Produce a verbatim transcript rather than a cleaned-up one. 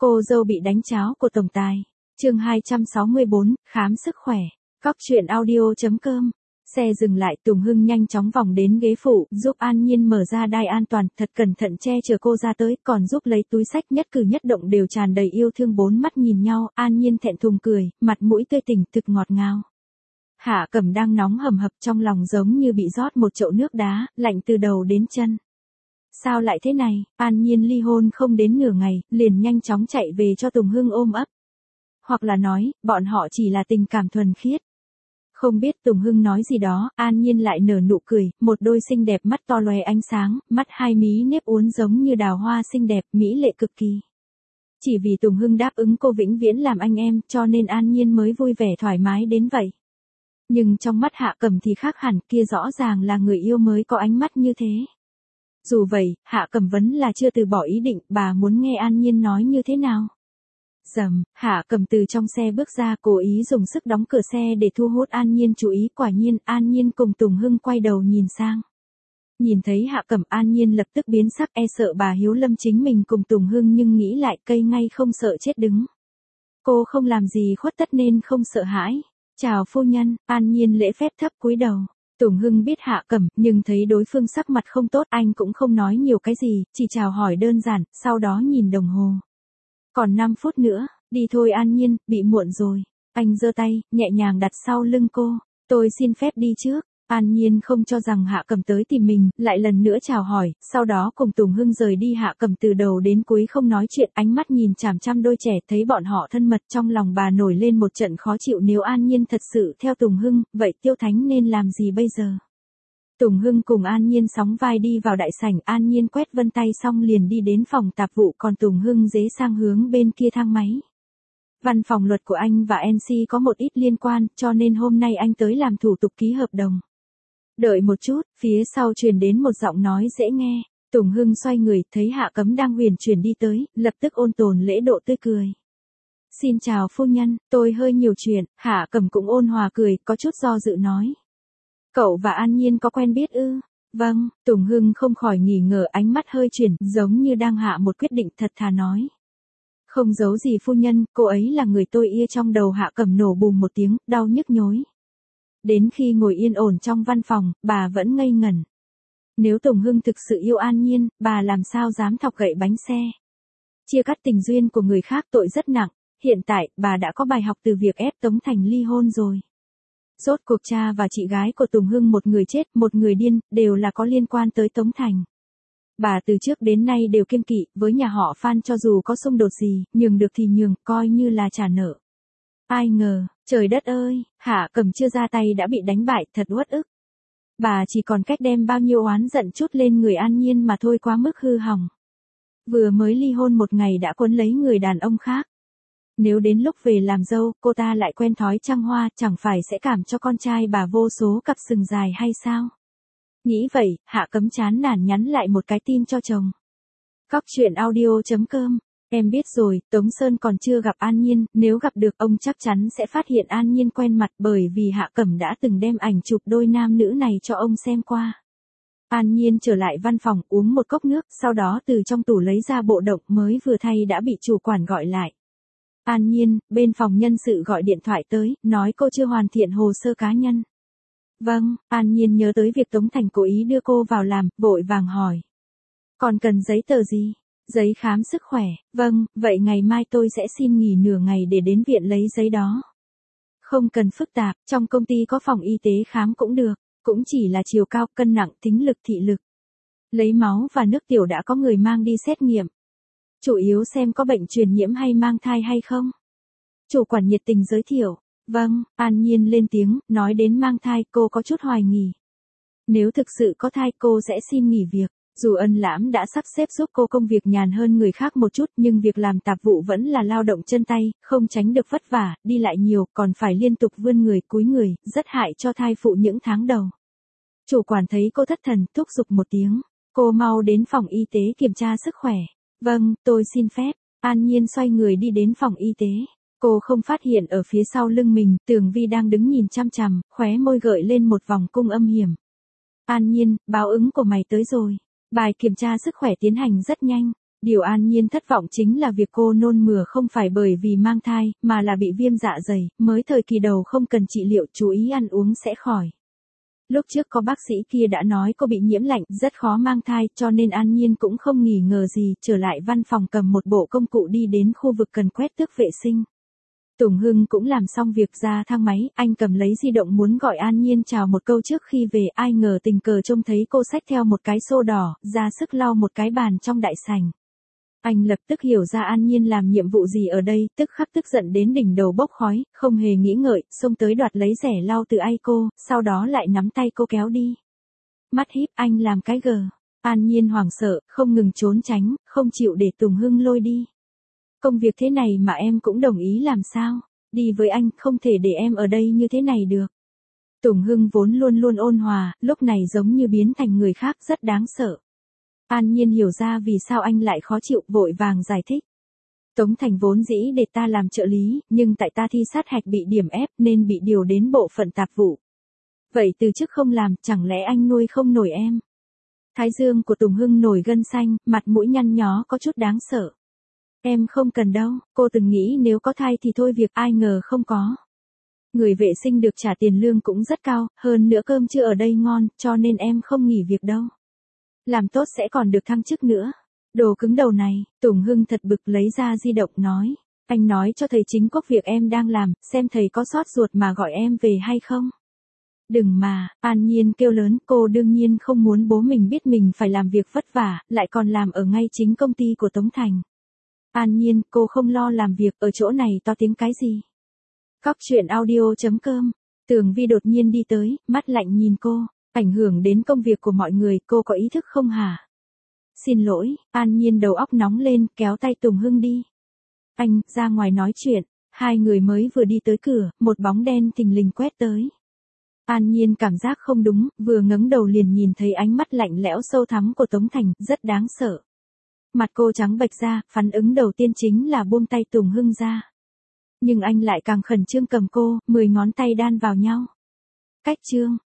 Cô dâu bị đánh cháo của tổng tài. Chương hai trăm sáu mươi bốn, khám sức khỏe. Cóc truyện audio chấm com. Xe dừng lại, Tùng Hưng nhanh chóng vòng đến ghế phụ, giúp An Nhiên mở ra đai an toàn, thật cẩn thận che chở cô ra tới, còn giúp lấy túi xách, nhất cử nhất động đều tràn đầy yêu thương. Bốn mắt nhìn nhau, An Nhiên thẹn thùng cười, mặt mũi tươi tỉnh, thực ngọt ngào. Hạ Cẩm đang nóng hầm hập, trong lòng giống như bị rót một chậu nước đá, lạnh từ đầu đến chân. Sao lại thế này? An Nhiên ly hôn không đến nửa ngày, liền nhanh chóng chạy về cho Tùng Hưng ôm ấp. Hoặc là nói, bọn họ chỉ là tình cảm thuần khiết. Không biết Tùng Hưng nói gì đó, An Nhiên lại nở nụ cười, một đôi xinh đẹp mắt to lóe ánh sáng, mắt hai mí nếp uốn giống như đào hoa xinh đẹp, mỹ lệ cực kỳ. Chỉ vì Tùng Hưng đáp ứng cô vĩnh viễn làm anh em, cho nên An Nhiên mới vui vẻ thoải mái đến vậy. Nhưng trong mắt Hạ Cẩm thì khác hẳn, kia rõ ràng là người yêu mới có ánh mắt như thế. Dù vậy, Hạ Cẩm vẫn là chưa từ bỏ ý định, bà muốn nghe An Nhiên nói như thế nào. Dầm, Hạ Cẩm từ trong xe bước ra, cố ý dùng sức đóng cửa xe để thu hút An Nhiên chú ý. Quả nhiên, An Nhiên cùng Tùng Hưng quay đầu nhìn sang. Nhìn thấy Hạ Cẩm, An Nhiên lập tức biến sắc, e sợ bà hiểu lầm chính mình cùng Tùng Hưng, nhưng nghĩ lại cây ngay không sợ chết đứng. Cô không làm gì khuất tất nên không sợ hãi. Chào phu nhân. An Nhiên lễ phép thấp cúi đầu. Tùng Hưng biết Hạ Cẩm, nhưng thấy đối phương sắc mặt không tốt, anh cũng không nói nhiều cái gì, chỉ chào hỏi đơn giản, sau đó nhìn đồng hồ. Còn năm phút nữa, đi thôi An Nhiên, bị muộn rồi. Anh giơ tay, nhẹ nhàng đặt sau lưng cô. Tôi xin phép đi trước. An Nhiên không cho rằng Hạ Cẩm tới tìm mình, lại lần nữa chào hỏi, sau đó cùng Tùng Hưng rời đi. Hạ Cẩm từ đầu đến cuối không nói chuyện, ánh mắt nhìn chằm chằm đôi trẻ, thấy bọn họ thân mật, trong lòng bà nổi lên một trận khó chịu. Nếu An Nhiên thật sự theo Tùng Hưng, vậy Tiêu Thánh nên làm gì bây giờ? Tùng Hưng cùng An Nhiên sóng vai đi vào đại sảnh, An Nhiên quét vân tay xong liền đi đến phòng tạp vụ, còn Tùng Hưng dễ sang hướng bên kia thang máy. Văn phòng luật của anh và en xê có một ít liên quan, cho nên hôm nay anh tới làm thủ tục ký hợp đồng. Đợi một chút, phía sau truyền đến một giọng nói dễ nghe. Tùng Hưng xoay người, thấy Hạ Cẩm đang huyền chuyển đi tới, lập tức ôn tồn lễ độ tươi cười. Xin chào phu nhân, tôi hơi nhiều chuyện. Hạ Cẩm cũng ôn hòa cười, có chút do dự nói. Cậu và An Nhiên có quen biết ư? Vâng. Tùng Hưng không khỏi nghi ngờ, ánh mắt hơi chuyển, giống như đang hạ một quyết định, thật thà nói. Không giấu gì phu nhân, cô ấy là người tôi yêu. Trong đầu Hạ Cẩm nổ bùm một tiếng, đau nhức nhối. Đến khi ngồi yên ổn trong văn phòng, bà vẫn ngây ngẩn. Nếu Tùng Hưng thực sự yêu An Nhiên, bà làm sao dám thọc gậy bánh xe. Chia cắt tình duyên của người khác tội rất nặng, hiện tại, bà đã có bài học từ việc ép Tống Thành ly hôn rồi. Rốt cuộc cha và chị gái của Tùng Hưng, một người chết, một người điên, đều là có liên quan tới Tống Thành. Bà từ trước đến nay đều kiêng kỵ, với nhà họ Phan cho dù có xung đột gì, nhường được thì nhường, coi như là trả nợ. Ai ngờ, trời đất ơi, Hạ Cẩm chưa ra tay đã bị đánh bại, thật uất ức. Bà chỉ còn cách đem bao nhiêu oán giận chút lên người An Nhiên mà thôi, quá mức hư hỏng. Vừa mới ly hôn một ngày đã cuốn lấy người đàn ông khác. Nếu đến lúc về làm dâu, cô ta lại quen thói trăng hoa, chẳng phải sẽ cảm cho con trai bà vô số cặp sừng dài hay sao? Nghĩ vậy, Hạ Cẩm chán nản nhắn lại một cái tin cho chồng. Cóc truyện audio chấm com. Em biết rồi, Tống Sơn còn chưa gặp An Nhiên, nếu gặp được ông chắc chắn sẽ phát hiện An Nhiên quen mặt, bởi vì Hạ Cẩm đã từng đem ảnh chụp đôi nam nữ này cho ông xem qua. An Nhiên trở lại văn phòng, uống một cốc nước, sau đó từ trong tủ lấy ra bộ động mới vừa thay đã bị chủ quản gọi lại. An Nhiên, bên phòng nhân sự gọi điện thoại tới, nói cô chưa hoàn thiện hồ sơ cá nhân. Vâng. An Nhiên nhớ tới việc Tống Thành cố ý đưa cô vào làm, vội vàng hỏi. Còn cần giấy tờ gì? Giấy khám sức khỏe. Vâng, vậy ngày mai tôi sẽ xin nghỉ nửa ngày để đến viện lấy giấy đó. Không cần phức tạp, trong công ty có phòng y tế khám cũng được, cũng chỉ là chiều cao, cân nặng, thính lực, thị lực. Lấy máu và nước tiểu đã có người mang đi xét nghiệm. Chủ yếu xem có bệnh truyền nhiễm hay mang thai hay không. Chủ quản nhiệt tình giới thiệu. Vâng. An Nhiên lên tiếng, nói đến mang thai, cô có chút hoài nghi. Nếu thực sự có thai, cô sẽ xin nghỉ việc. Dù Ân Lãm đã sắp xếp giúp cô công việc nhàn hơn người khác một chút, nhưng việc làm tạp vụ vẫn là lao động chân tay, không tránh được vất vả, đi lại nhiều, còn phải liên tục vươn người, cúi người, rất hại cho thai phụ những tháng đầu. Chủ quản thấy cô thất thần, thúc giục một tiếng. Cô mau đến phòng y tế kiểm tra sức khỏe. Vâng, tôi xin phép. An Nhiên xoay người đi đến phòng y tế. Cô không phát hiện ở phía sau lưng mình, Tường Vi đang đứng nhìn chăm chằm, khóe môi gợi lên một vòng cung âm hiểm. An Nhiên, báo ứng của mày tới rồi. Bài kiểm tra sức khỏe tiến hành rất nhanh. Điều An Nhiên thất vọng chính là việc cô nôn mửa không phải bởi vì mang thai, mà là bị viêm dạ dày, mới thời kỳ đầu không cần trị liệu, chú ý ăn uống sẽ khỏi. Lúc trước có bác sĩ kia đã nói cô bị nhiễm lạnh, rất khó mang thai, cho nên An Nhiên cũng không nghi ngờ gì, trở lại văn phòng cầm một bộ công cụ đi đến khu vực cần quét tước vệ sinh. Tùng Hưng cũng làm xong việc ra thang máy, anh cầm lấy di động muốn gọi An Nhiên chào một câu trước khi về, ai ngờ tình cờ trông thấy cô xách theo một cái xô đỏ, ra sức lau một cái bàn trong đại sảnh. Anh lập tức hiểu ra An Nhiên làm nhiệm vụ gì ở đây, tức khắc tức giận đến đỉnh đầu bốc khói, không hề nghĩ ngợi, xông tới đoạt lấy rẻ lau từ tay cô, sau đó lại nắm tay cô kéo đi. Mắt híp, anh làm cái gờ. An Nhiên hoảng sợ, không ngừng trốn tránh, không chịu để Tùng Hưng lôi đi. Công việc thế này mà em cũng đồng ý làm sao? Đi với anh, không thể để em ở đây như thế này được. Tùng Hưng vốn luôn luôn ôn hòa, lúc này giống như biến thành người khác, rất đáng sợ. An Nhiên hiểu ra vì sao anh lại khó chịu, vội vàng giải thích. Tống Thành vốn dĩ để ta làm trợ lý, nhưng tại ta thi sát hạch bị điểm ép nên bị điều đến bộ phận tạp vụ. Vậy từ chức không làm, chẳng lẽ anh nuôi không nổi em? Thái dương của Tùng Hưng nổi gân xanh, mặt mũi nhăn nhó có chút đáng sợ. Em không cần đâu, cô từng nghĩ nếu có thai thì thôi việc, ai ngờ không có. Người vệ sinh được trả tiền lương cũng rất cao, hơn nữa cơm trưa ở đây ngon, cho nên em không nghỉ việc đâu. Làm tốt sẽ còn được thăng chức nữa. Đồ cứng đầu này, Tùng Hưng thật bực lấy ra di động nói. Anh nói cho thầy chính quốc việc em đang làm, xem thầy có xót ruột mà gọi em về hay không. Đừng mà, An Nhiên kêu lớn, cô đương nhiên không muốn bố mình biết mình phải làm việc vất vả, lại còn làm ở ngay chính công ty của Tống Thành. An Nhiên, cô không lo làm việc, ở chỗ này to tiếng cái gì? Cóc truyện audio chấm com. Tường Vi đột nhiên đi tới, mắt lạnh nhìn cô. Ảnh hưởng đến công việc của mọi người, cô có ý thức không hả? Xin lỗi, An Nhiên đầu óc nóng lên, kéo tay Tùng Hưng đi. Anh, ra ngoài nói chuyện. Hai người mới vừa đi tới cửa, một bóng đen thình lình quét tới. An Nhiên cảm giác không đúng, vừa ngẩng đầu liền nhìn thấy ánh mắt lạnh lẽo sâu thẳm của Tống Thành, rất đáng sợ. Mặt cô trắng bệch ra, phản ứng đầu tiên chính là buông tay Tùng Hưng ra. Nhưng anh lại càng khẩn trương cầm cô, mười ngón tay đan vào nhau. Cách trương,